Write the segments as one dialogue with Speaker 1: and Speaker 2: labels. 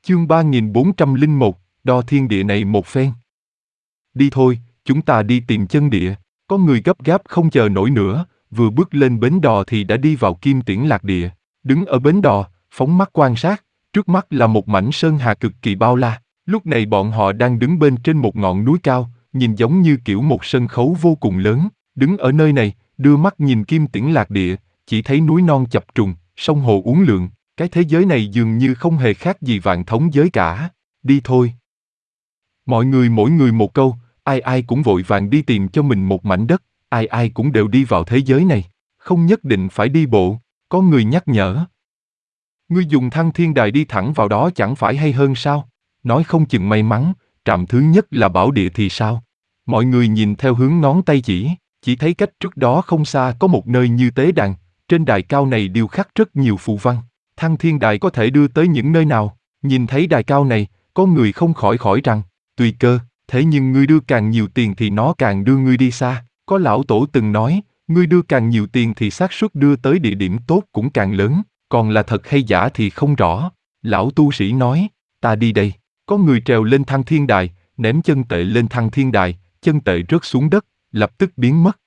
Speaker 1: Chương 3401, đo thiên địa này một phen. Đi thôi, chúng ta đi tìm chân địa. Có người gấp gáp không chờ nổi nữa, vừa bước lên bến đò thì đã đi vào Kim Tiễn Lạc Địa. Đứng ở bến đò, phóng mắt quan sát, trước mắt là một mảnh sơn hà cực kỳ bao la. Lúc này bọn họ đang đứng bên trên một ngọn núi cao, nhìn giống như kiểu một sân khấu vô cùng lớn. Đứng ở nơi này, đưa mắt nhìn Kim Tiễn Lạc Địa, chỉ thấy núi non chập trùng, sông hồ uốn lượn. Cái thế giới này dường như không hề khác gì vạn thống giới cả. Đi thôi. Mọi người mỗi người một câu, ai ai cũng vội vàng đi tìm cho mình một mảnh đất, ai ai cũng đều đi vào thế giới này. Không nhất định phải đi bộ, có người nhắc nhở. Ngươi dùng Thăng Thiên Đài đi thẳng vào đó chẳng phải hay hơn sao? Nói không chừng may mắn, trạm thứ nhất là Bảo Địa thì sao? Mọi người nhìn theo hướng ngón tay chỉ thấy cách trước đó không xa có một nơi như tế đàn, trên đài cao này điêu khắc rất nhiều phù văn. Thăng Thiên Đài có thể đưa tới những nơi nào? Nhìn thấy đài cao này, có người không khỏi rằng, tùy cơ, thế nhưng ngươi đưa càng nhiều tiền thì nó càng đưa ngươi đi xa. Có lão tổ từng nói, ngươi đưa càng nhiều tiền thì xác suất đưa tới địa điểm tốt cũng càng lớn, còn là thật hay giả thì không rõ. Lão tu sĩ nói, ta đi đây. Có người trèo lên Thăng Thiên Đài, ném chân tệ lên Thăng Thiên Đài, chân tệ rớt xuống đất, lập tức biến mất.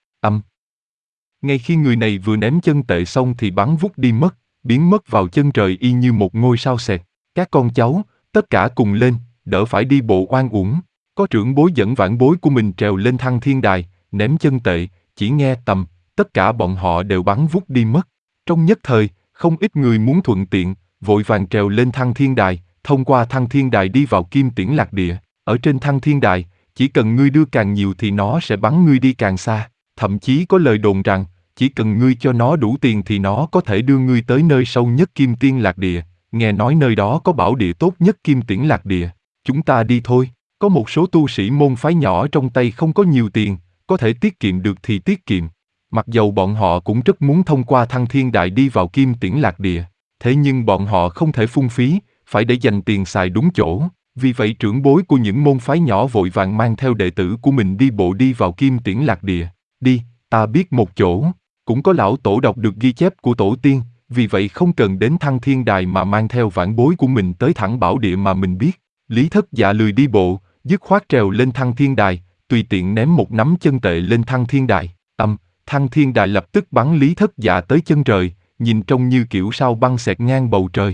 Speaker 1: Ngay khi người này vừa ném chân tệ xong thì bắn vút đi mất, biến mất vào chân trời y như một ngôi sao xẹt. Các con cháu, tất cả cùng lên, đỡ phải đi bộ oan uổng. Có trưởng bối dẫn vãn bối của mình trèo lên Thăng Thiên Đài, ném chân tệ, chỉ nghe tầm, tất cả bọn họ đều bắn vút đi mất. Trong nhất thời, không ít người muốn thuận tiện, vội vàng trèo lên Thăng Thiên Đài, thông qua Thăng Thiên Đài đi vào Kim Tiễn Lạc Địa. Ở trên Thăng Thiên Đài, chỉ cần ngươi đưa càng nhiều thì nó sẽ bắn ngươi đi càng xa. Thậm chí có lời đồn rằng, chỉ cần ngươi cho nó đủ tiền thì nó có thể đưa ngươi tới nơi sâu nhất Kim Tiễn Lạc Địa. Nghe nói nơi đó có bảo địa tốt nhất Kim Tiễn Lạc Địa. Chúng ta đi thôi. Có một số tu sĩ môn phái nhỏ trong tay không có nhiều tiền, có thể tiết kiệm được thì tiết kiệm. Mặc dầu bọn họ cũng rất muốn thông qua Thăng Thiên Đài đi vào Kim Tiễn Lạc Địa. Thế nhưng bọn họ không thể phung phí, phải để dành tiền xài đúng chỗ. Vì vậy trưởng bối của những môn phái nhỏ vội vàng mang theo đệ tử của mình đi bộ đi vào Kim Tiễn Lạc Địa. Đi, ta biết một chỗ. Cũng có lão tổ đọc được ghi chép của tổ tiên, vì vậy không cần đến Thăng Thiên Đài mà mang theo vãn bối của mình tới thẳng bảo địa mà mình biết. Lý Thất Dạ lười đi bộ, dứt khoát trèo lên Thăng Thiên Đài, tùy tiện ném một nắm chân tệ lên Thăng Thiên Đài. Thăng Thiên Đài lập tức bắn Lý Thất Dạ tới chân trời, nhìn trông như kiểu sao băng xẹt ngang bầu trời.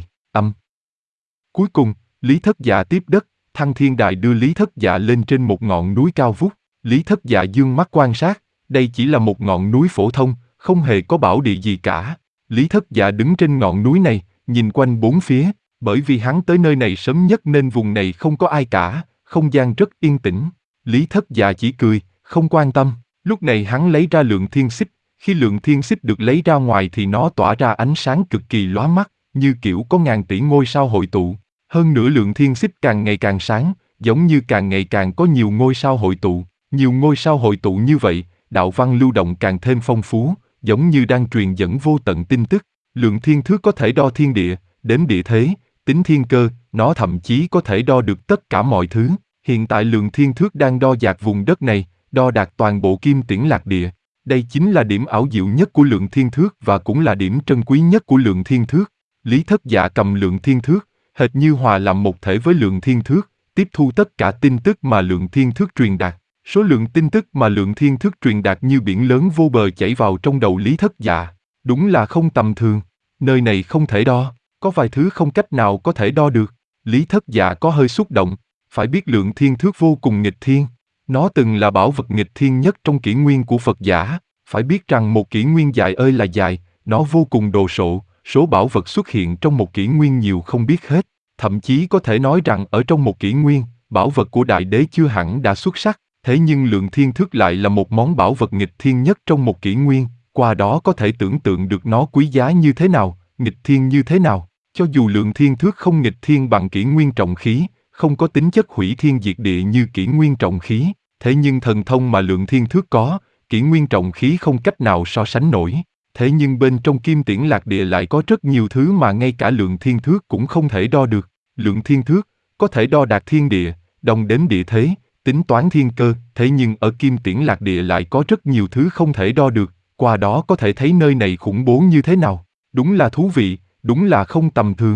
Speaker 1: Cuối cùng, Lý Thất Dạ tiếp đất, Thăng Thiên Đài đưa Lý Thất Dạ lên trên một ngọn núi cao vút. Lý Thất Dạ dương mắt quan sát, đây chỉ là một ngọn núi phổ thông, không hề có bảo địa gì cả. Lý Thất Dạ đứng trên ngọn núi này, nhìn quanh bốn phía, bởi vì hắn tới nơi này sớm nhất nên vùng này không có ai cả, không gian rất yên tĩnh. Lý Thất Dạ chỉ cười, không quan tâm. Lúc này hắn lấy ra Lượng Thiên Xích, khi Lượng Thiên Xích được lấy ra ngoài thì nó tỏa ra ánh sáng cực kỳ lóa mắt, như kiểu có ngàn tỷ ngôi sao hội tụ. Hơn nữa Lượng Thiên Xích càng ngày càng sáng, giống như càng ngày càng có nhiều ngôi sao hội tụ. Nhiều ngôi sao hội tụ như vậy, đạo văn lưu động càng thêm phong phú, giống như đang truyền dẫn vô tận tin tức. Lượng thiên thước có thể đo thiên địa, đếm địa thế, tính thiên cơ, nó thậm chí có thể đo được tất cả mọi thứ. Hiện tại Lượng thiên thước đang đo dạt vùng đất này, đo đạt toàn bộ Kim Tiễn Lạc Địa. Đây chính là điểm ảo diệu nhất của Lượng thiên thước và cũng là điểm trân quý nhất của Lượng thiên thước. Lý Thất Dạ cầm Lượng thiên thước, hệt như hòa làm một thể với Lượng thiên thước, tiếp thu tất cả tin tức mà Lượng thiên thước truyền đạt. Số lượng tin tức mà Lượng thiên thước truyền đạt như biển lớn vô bờ chảy vào trong đầu Lý Thất Dạ. Đúng là không tầm thường. Nơi này không thể đo, có vài thứ không cách nào có thể đo được. Lý Thất Dạ có hơi xúc động, phải biết Lượng thiên thước vô cùng nghịch thiên. Nó từng là bảo vật nghịch thiên nhất trong kỷ nguyên của Phật giả. Phải biết rằng một kỷ nguyên dài ơi là dài, nó vô cùng đồ sộ, số bảo vật xuất hiện trong một kỷ nguyên nhiều không biết hết. Thậm chí có thể nói rằng ở trong một kỷ nguyên, bảo vật của Đại Đế chưa hẳn đã xuất sắc. Thế nhưng Lượng thiên thước lại là một món bảo vật nghịch thiên nhất trong một kỷ nguyên, qua đó có thể tưởng tượng được nó quý giá như thế nào, nghịch thiên như thế nào. Cho dù Lượng thiên thước không nghịch thiên bằng kỷ nguyên trọng khí, không có tính chất hủy thiên diệt địa như kỷ nguyên trọng khí, thế nhưng thần thông mà Lượng thiên thước có, kỷ nguyên trọng khí không cách nào so sánh nổi. Thế nhưng bên trong Kim Tiễn Lạc Địa lại có rất nhiều thứ mà ngay cả Lượng thiên thước cũng không thể đo được. Lượng thiên thước có thể đo đạt thiên địa, đồng đếm địa thế, tính toán thiên cơ, thế nhưng ở Kim Tiễn Lạc Địa lại có rất nhiều thứ không thể đo được, qua đó có thể thấy nơi này khủng bố như thế nào. Đúng là thú vị, đúng là không tầm thường.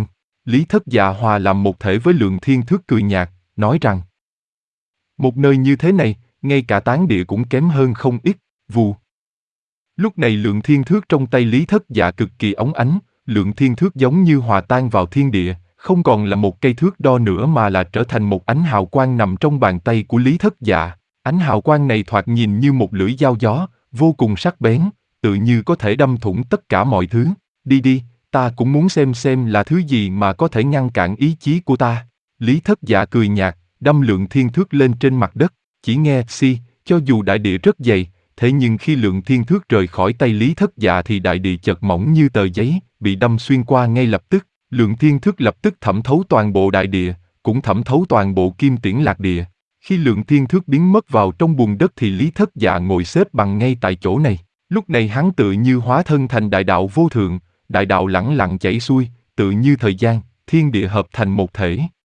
Speaker 1: Lý Thất Dạ hòa làm một thể với Lượng Thiên Thước cười nhạt, nói rằng: một nơi như thế này, ngay cả tán địa cũng kém hơn không ít. Vù. Lúc này Lượng Thiên Thước trong tay Lý Thất Dạ cực kỳ óng ánh, Lượng Thiên Thước giống như hòa tan vào thiên địa, không còn là một cây thước đo nữa mà là trở thành một ánh hào quang nằm trong bàn tay của Lý Thất Dạ. Ánh hào quang này thoạt nhìn như một lưỡi dao gió, vô cùng sắc bén, tự như có thể đâm thủng tất cả mọi thứ. Đi đi, ta cũng muốn xem là thứ gì mà có thể ngăn cản ý chí của ta. Lý Thất Dạ cười nhạt, đâm Lượng Thiên Thước lên trên mặt đất. Chỉ nghe si, cho dù đại địa rất dày, thế nhưng khi Lượng Thiên Thước rời khỏi tay Lý Thất Dạ thì đại địa chợt mỏng như tờ giấy, bị đâm xuyên qua ngay lập tức. Lượng Thiên Thước lập tức thẩm thấu toàn bộ đại địa, cũng thẩm thấu toàn bộ Kim Tiễn Lạc Địa. Khi Lượng Thiên Thước biến mất vào trong bùn đất thì Lý Thất Dạ ngồi xếp bằng ngay tại chỗ này. Lúc này hắn tự như hóa thân thành đại đạo vô thượng, đại đạo lẳng lặng chảy xuôi, tự như thời gian, thiên địa hợp thành một thể.